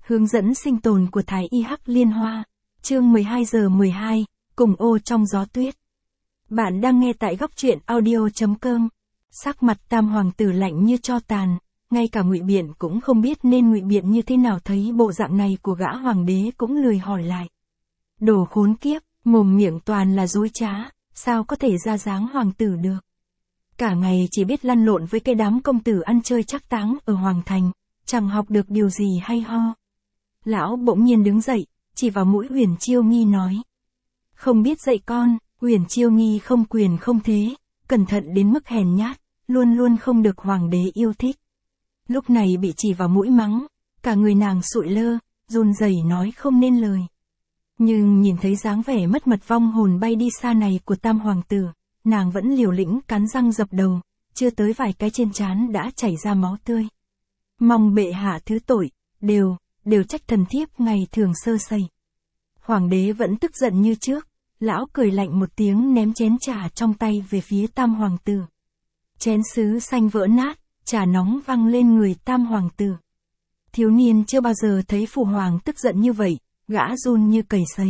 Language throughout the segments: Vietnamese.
Hướng dẫn sinh tồn của Thái Y Hắc Liên Hoa, chương 12 giờ 12, cùng ô trong gió tuyết. Bạn đang nghe tại góc truyện audio.com. Sắc mặt Tam hoàng tử lạnh như tro tàn, ngay cả Ngụy Biện cũng không biết nên ngụy biện như thế nào, thấy bộ dạng này của gã hoàng đế cũng lười hỏi lại. Đồ khốn kiếp, mồm miệng toàn là dối trá, sao có thể ra dáng hoàng tử được. Cả ngày chỉ biết lăn lộn với cái đám công tử ăn chơi trác táng ở hoàng thành, chẳng học được điều gì hay ho. Lão bỗng nhiên đứng dậy, chỉ vào mũi Huyền Chiêu Nghi nói. Không biết dạy con. Huyền Chiêu Nghi không quyền không thế, cẩn thận đến mức hèn nhát, luôn luôn không được hoàng đế yêu thích. Lúc này bị chỉ vào mũi mắng, cả người nàng sụi lơ, run rẩy nói không nên lời. Nhưng nhìn thấy dáng vẻ mất mật vong hồn bay đi xa này của Tam hoàng tử, nàng vẫn liều lĩnh cắn răng dập đầu, chưa tới vài cái trên trán đã chảy ra máu tươi. Mong bệ hạ thứ tội, đều trách thần thiếp ngày thường sơ sẩy. Hoàng đế vẫn tức giận như trước, lão cười lạnh một tiếng ném chén trà trong tay về phía Tam hoàng tử. Chén sứ xanh vỡ nát, trà nóng văng lên người Tam hoàng tử. Thiếu niên chưa bao giờ thấy phụ hoàng tức giận như vậy, gã run như cầy sấy.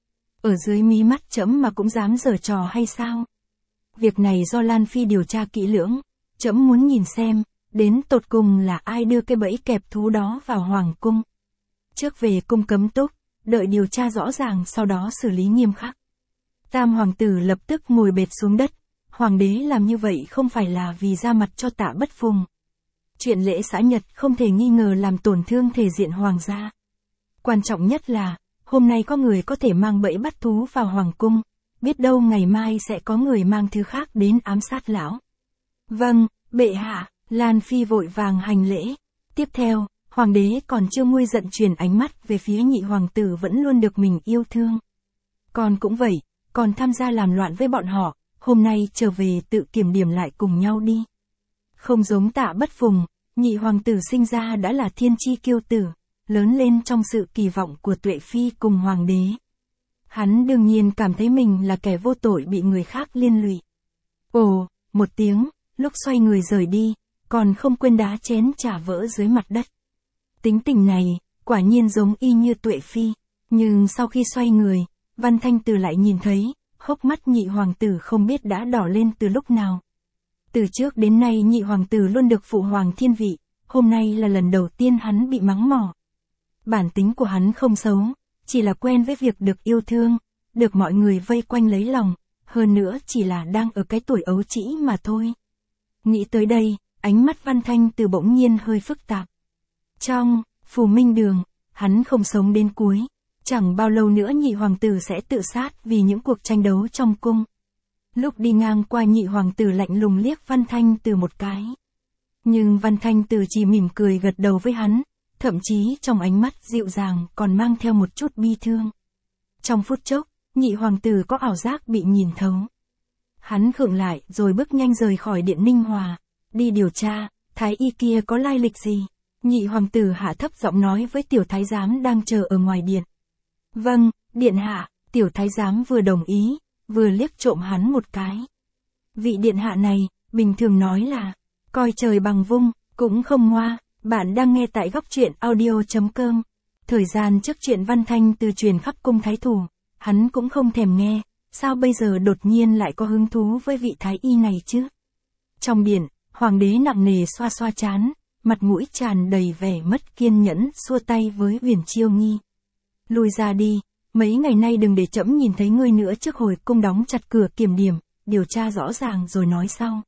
Ở dưới mí mắt trẫm mà cũng dám giở trò hay sao? Việc này do Lan Phi điều tra kỹ lưỡng, trẫm muốn nhìn xem, đến tột cùng là ai đưa cái bẫy kẹp thú đó vào hoàng cung. Trước về cung cấm túc, đợi điều tra rõ ràng sau đó xử lý nghiêm khắc. Tam hoàng tử lập tức ngồi bệt xuống đất, hoàng đế làm như vậy không phải là vì ra mặt cho Tạ Bất Phùng. Chuyện lễ xã nhật không thể nghi ngờ làm tổn thương thể diện hoàng gia. Quan trọng nhất là, hôm nay có người có thể mang bẫy bắt thú vào hoàng cung, biết đâu ngày mai sẽ có người mang thứ khác đến ám sát lão. Vâng, bệ hạ. Lan Phi vội vàng hành lễ. Tiếp theo, hoàng đế còn chưa nguôi giận chuyển ánh mắt về phía nhị hoàng tử vẫn luôn được mình yêu thương. Con cũng vậy, còn tham gia làm loạn với bọn họ, hôm nay trở về tự kiểm điểm lại cùng nhau đi. Không giống Tạ Bất Phùng, nhị hoàng tử sinh ra đã là thiên chi kiêu tử, lớn lên trong sự kỳ vọng của Tuệ Phi cùng hoàng đế. Hắn đương nhiên cảm thấy mình là kẻ vô tội bị người khác liên lụy. Ồ, một tiếng, lúc xoay người rời đi, còn không quên đá chén trà vỡ dưới mặt đất. Tính tình này, quả nhiên giống y như Tuệ Phi, nhưng sau khi xoay người, Văn Thanh Từ lại nhìn thấy, hốc mắt nhị hoàng tử không biết đã đỏ lên từ lúc nào. Từ trước đến nay nhị hoàng tử luôn được phụ hoàng thiên vị, hôm nay là lần đầu tiên hắn bị mắng mỏ. Bản tính của hắn không xấu, chỉ là quen với việc được yêu thương, được mọi người vây quanh lấy lòng, hơn nữa chỉ là đang ở cái tuổi ấu trĩ mà thôi. Nghĩ tới đây, ánh mắt Văn Thanh Từ bỗng nhiên hơi phức tạp. Trong Phù Minh Đường, hắn không sống đến cuối, chẳng bao lâu nữa nhị hoàng tử sẽ tự sát vì những cuộc tranh đấu trong cung. Lúc đi ngang qua nhị hoàng tử lạnh lùng liếc Văn Thanh Từ một cái. Nhưng Văn Thanh Từ chỉ mỉm cười gật đầu với hắn, thậm chí trong ánh mắt dịu dàng còn mang theo một chút bi thương. Trong phút chốc, nhị hoàng tử có ảo giác bị nhìn thấu. Hắn khựng lại rồi bước nhanh rời khỏi điện Ninh Hòa, đi điều tra, thái y kia có lai lịch gì. Nhị hoàng tử hạ thấp giọng nói với tiểu thái giám đang chờ ở ngoài điện. Vâng, điện hạ. Tiểu thái giám vừa đồng ý, vừa liếc trộm hắn một cái. Vị điện hạ này, bình thường nói là, coi trời bằng vung, cũng không ngoa. Bạn đang nghe tại góc truyện audio.com. Thời gian trước chuyện Văn Thanh Từ truyền khắp cung thái thủ, hắn cũng không thèm nghe, sao bây giờ đột nhiên lại có hứng thú với vị thái y này chứ? Trong điện, hoàng đế nặng nề xoa xoa trán, mặt mũi tràn đầy vẻ mất kiên nhẫn, xua tay với Huyền Chiêu Nghi. Lùi ra đi, mấy ngày nay đừng để trẫm nhìn thấy ngươi nữa. Trước hồi cung đóng chặt cửa kiểm điểm, điều tra rõ ràng rồi nói sau.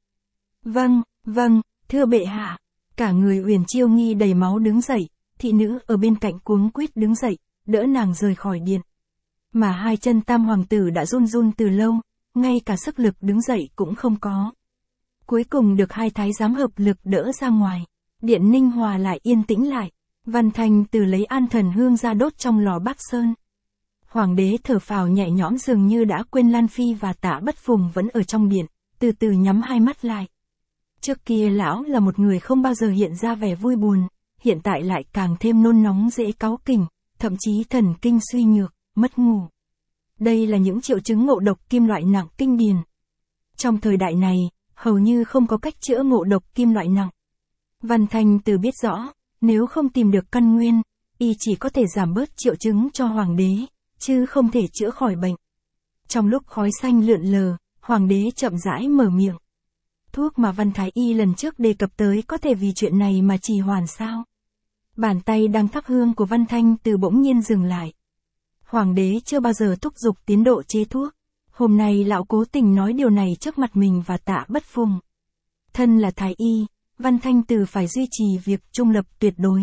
Vâng, thưa bệ hạ. Cả người Huyền Chiêu Nghi đầy máu đứng dậy, thị nữ ở bên cạnh cuống quýt đứng dậy, đỡ nàng rời khỏi điện. Mà hai chân Tam hoàng tử đã run run từ lâu, ngay cả sức lực đứng dậy cũng không có. Cuối cùng được hai thái giám hợp lực đỡ ra ngoài, điện Ninh Hòa lại yên tĩnh lại. Văn Thanh Từ lấy an thần hương ra đốt trong lò Bắc Sơn. Hoàng đế thở phào nhẹ nhõm, dường như đã quên Lan Phi và Tạ Bất Phùng vẫn ở trong điện, từ từ nhắm hai mắt lại. Trước kia lão là một người không bao giờ hiện ra vẻ vui buồn, hiện tại lại càng thêm nôn nóng dễ cáu kỉnh, thậm chí thần kinh suy nhược, mất ngủ. Đây là những triệu chứng ngộ độc kim loại nặng kinh điển. Trong thời đại này, hầu như không có cách chữa ngộ độc kim loại nặng. Văn Thanh Từ biết rõ, nếu không tìm được căn nguyên, y chỉ có thể giảm bớt triệu chứng cho hoàng đế, chứ không thể chữa khỏi bệnh. Trong lúc khói xanh lượn lờ, hoàng đế chậm rãi mở miệng. Thuốc mà Văn Thái Y lần trước đề cập tới có thể vì chuyện này mà trì hoãn sao? Bàn tay đang thắp hương của Văn Thanh Từ bỗng nhiên dừng lại. Hoàng đế chưa bao giờ thúc giục tiến độ chế thuốc. Hôm nay lão cố tình nói điều này trước mặt mình và Tạ Bất Phùng. Thân là Thái Y, Văn Thanh Từ phải duy trì việc trung lập tuyệt đối.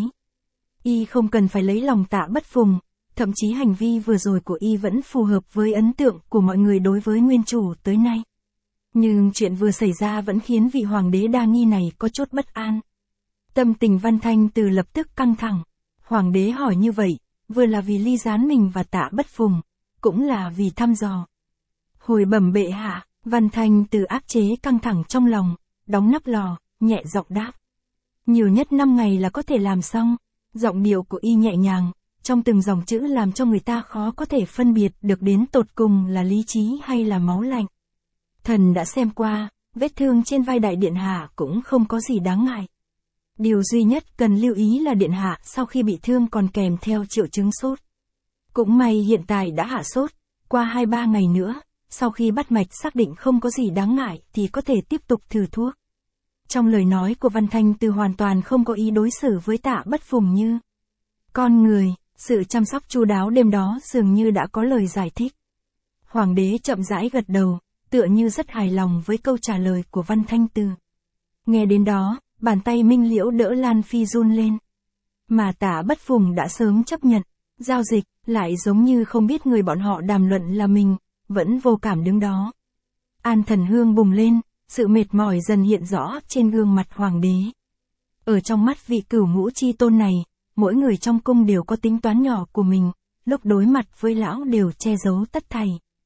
Y không cần phải lấy lòng Tạ Bất Phùng, thậm chí hành vi vừa rồi của y vẫn phù hợp với ấn tượng của mọi người đối với nguyên chủ tới nay. Nhưng chuyện vừa xảy ra vẫn khiến vị hoàng đế đa nghi này có chút bất an. Tâm tình Văn Thanh Từ lập tức căng thẳng. Hoàng đế hỏi như vậy, vừa là vì ly gián mình và Tạ Bất Phùng, cũng là vì thăm dò. Hồi bẩm bệ hạ, Văn Thanh Từ áp chế căng thẳng trong lòng, đóng nắp lò, nhẹ giọng đáp. Nhiều nhất 5 ngày là có thể làm xong. Giọng điệu của y nhẹ nhàng, trong từng dòng chữ làm cho người ta khó có thể phân biệt được đến tột cùng là lý trí hay là máu lạnh. Thần đã xem qua, vết thương trên vai đại điện hạ cũng không có gì đáng ngại. Điều duy nhất cần lưu ý là điện hạ sau khi bị thương còn kèm theo triệu chứng sốt. Cũng may hiện tại đã hạ sốt, qua 2-3 ngày nữa, sau khi bắt mạch xác định không có gì đáng ngại thì có thể tiếp tục thử thuốc. Trong lời nói của Văn Thanh Từ hoàn toàn không có ý đối xử với Tạ Bất Phùng như con người, sự chăm sóc chu đáo đêm đó dường như đã có lời giải thích. Hoàng đế chậm rãi gật đầu, tựa như rất hài lòng với câu trả lời của Văn Thanh Từ. Nghe đến đó, bàn tay Minh Liễu đỡ Lan Phi run lên. Mà Tạ Bất Phùng đã sớm chấp nhận, giao dịch, lại giống như không biết người bọn họ đàm luận là mình, vẫn vô cảm đứng đó. An thần hương bùng lên, sự mệt mỏi dần hiện rõ trên gương mặt hoàng đế. Ở trong mắt vị cửu ngũ chi tôn này, mỗi người trong cung đều có tính toán nhỏ của mình, lúc đối mặt với lão đều che giấu tất thảy.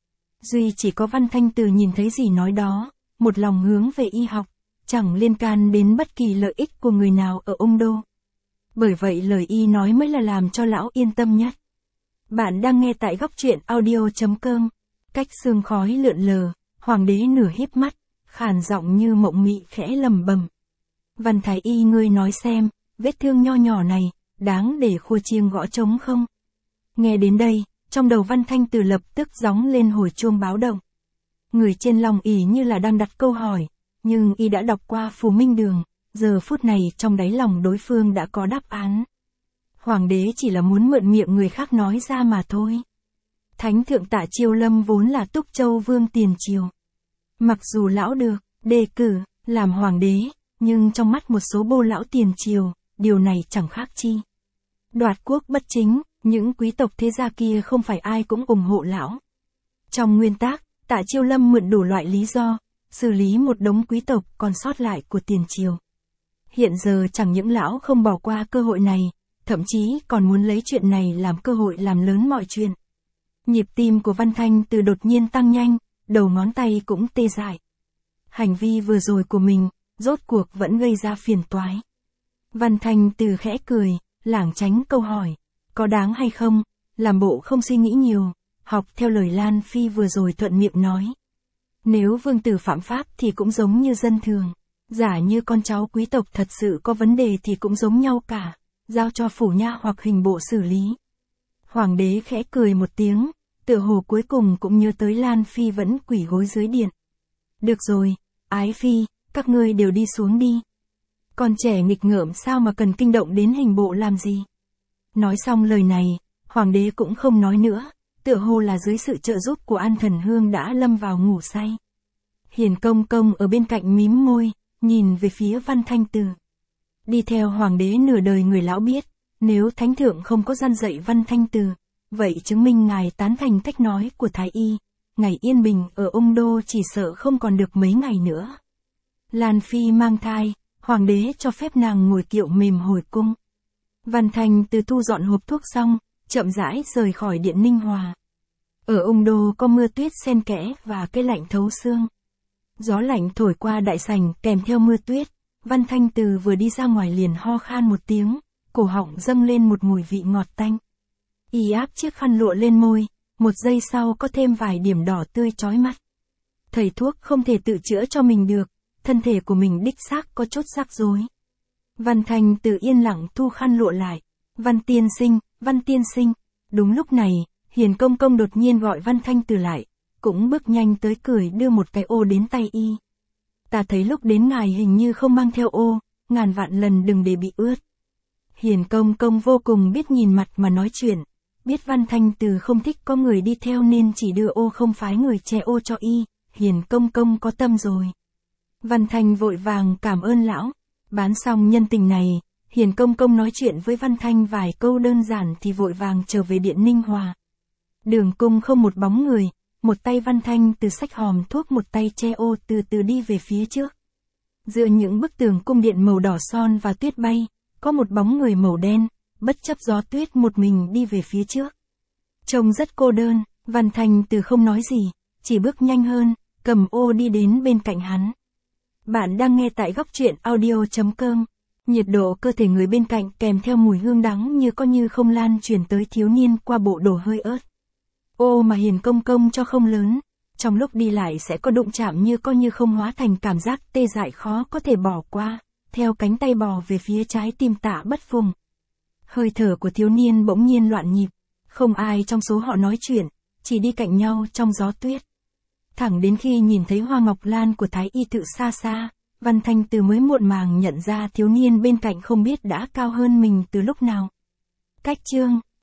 Duy chỉ có Văn Thanh Từ nhìn thấy gì nói đó, một lòng hướng về y học, chẳng liên can đến bất kỳ lợi ích của người nào ở Ung Đô. Bởi vậy lời y nói mới là làm cho lão yên tâm nhất. Bạn đang nghe tại góc truyện audio.com. Cách sương khói lượn lờ, hoàng đế nửa híp mắt, khàn giọng như mộng mị khẽ lầm bầm. Văn Thái Y ngươi nói xem, vết thương nho nhỏ này, đáng để khua chiêng gõ trống không? Nghe đến đây, trong đầu Văn Thanh Từ lập tức gióng lên hồi chuông báo động. Người trên lòng ỷ như là đang đặt câu hỏi, nhưng y đã đọc qua phù minh đường, giờ phút này trong đáy lòng đối phương đã có đáp án. Hoàng đế chỉ là muốn mượn miệng người khác nói ra mà thôi. Thánh thượng Tạ Chiêu Lâm vốn là Túc Châu vương tiền triều. Mặc dù lão được đề cử làm hoàng đế, nhưng trong mắt một số bô lão tiền triều, điều này chẳng khác chi. Đoạt quốc bất chính, những quý tộc thế gia kia không phải ai cũng ủng hộ lão. Trong nguyên tắc, Tạ Chiêu Lâm mượn đủ loại lý do, xử lý một đống quý tộc còn sót lại của tiền triều. Hiện giờ chẳng những lão không bỏ qua cơ hội này, thậm chí còn muốn lấy chuyện này làm cơ hội làm lớn mọi chuyện. Nhịp tim của Văn Thanh Từ đột nhiên tăng nhanh, đầu ngón tay cũng tê dại. Hành vi vừa rồi của mình, rốt cuộc vẫn gây ra phiền toái. Văn Thanh Từ khẽ cười, lảng tránh câu hỏi, có đáng hay không, làm bộ không suy nghĩ nhiều, học theo lời Lan Phi vừa rồi thuận miệng nói. Nếu vương tử phạm pháp thì cũng giống như dân thường, giả như con cháu quý tộc thật sự có vấn đề thì cũng giống nhau cả, giao cho phủ nha hoặc hình bộ xử lý. Hoàng đế khẽ cười một tiếng, tựa hồ cuối cùng cũng nhớ tới Lan Phi vẫn quỳ gối dưới điện. Được rồi, Ái Phi, các ngươi đều đi xuống đi. Con trẻ nghịch ngợm sao mà cần kinh động đến hình bộ làm gì? Nói xong lời này, hoàng đế cũng không nói nữa, tựa hồ là dưới sự trợ giúp của An Thần Hương đã lâm vào ngủ say. Hiền Công Công ở bên cạnh mím môi, nhìn về phía Văn Thanh Từ. Đi theo hoàng đế nửa đời người lão biết, nếu thánh thượng không có gian dạy Văn Thanh Từ, vậy chứng minh ngài tán thành cách nói của Thái Y, ngày yên bình ở Ung Đô chỉ sợ không còn được mấy ngày nữa. Lan Phi mang thai, hoàng đế cho phép nàng ngồi kiệu mềm hồi cung. Văn Thanh Từ thu dọn hộp thuốc xong, chậm rãi rời khỏi điện Ninh Hòa. Ở Ung Đô có mưa tuyết xen kẽ và cái lạnh thấu xương. Gió lạnh thổi qua đại sảnh kèm theo mưa tuyết, Văn Thanh Từ vừa đi ra ngoài liền ho khan một tiếng, cổ họng dâng lên một mùi vị ngọt tanh. Y áp chiếc khăn lụa lên môi, một giây sau có thêm vài điểm đỏ tươi chói mắt. Thầy thuốc không thể tự chữa cho mình được, thân thể của mình đích xác có chút rắc rối. Văn Thanh Từ yên lặng thu khăn lụa lại, Văn tiên sinh. Đúng lúc này, Hiền Công Công đột nhiên gọi Văn Thanh Từ lại, cũng bước nhanh tới cười đưa một cái ô đến tay y. Ta thấy lúc đến ngài hình như không mang theo ô, ngàn vạn lần đừng để bị ướt. Hiền Công Công vô cùng biết nhìn mặt mà nói chuyện, biết Văn Thanh Từ không thích có người đi theo nên chỉ đưa ô không phái người che ô cho y, Hiền Công Công có tâm rồi. Văn Thanh vội vàng cảm ơn lão, bán xong nhân tình này, Hiền Công Công nói chuyện với Văn Thanh vài câu đơn giản thì vội vàng trở về điện Ninh Hòa. Đường cung không một bóng người, một tay Văn Thanh Từ xách hòm thuốc một tay che ô từ từ đi về phía trước. Giữa những bức tường cung điện màu đỏ son và tuyết bay, có một bóng người màu đen, bất chấp gió tuyết một mình đi về phía trước. Trông rất cô đơn, Văn Thanh Từ không nói gì, chỉ bước nhanh hơn, cầm ô đi đến bên cạnh hắn. Bạn đang nghe tại góc truyện audio.com. Nhiệt độ cơ thể người bên cạnh kèm theo mùi hương đắng như có như không lan truyền tới thiếu niên qua bộ đồ hơi ớt. Ô mà Hiền Công Công cho không lớn, trong lúc đi lại sẽ có đụng chạm như có như không hóa thành cảm giác tê dại khó có thể bỏ qua, theo cánh tay bò về phía trái tim Tạ Bất Phùng. Hơi thở của thiếu niên bỗng nhiên loạn nhịp, không ai trong số họ nói chuyện, chỉ đi cạnh nhau trong gió tuyết. Thẳng đến khi nhìn thấy hoa ngọc lan của Thái Y tự xa xa, Văn Thanh Từ mới muộn màng nhận ra thiếu niên bên cạnh không biết đã cao hơn mình từ lúc nào. Cách chương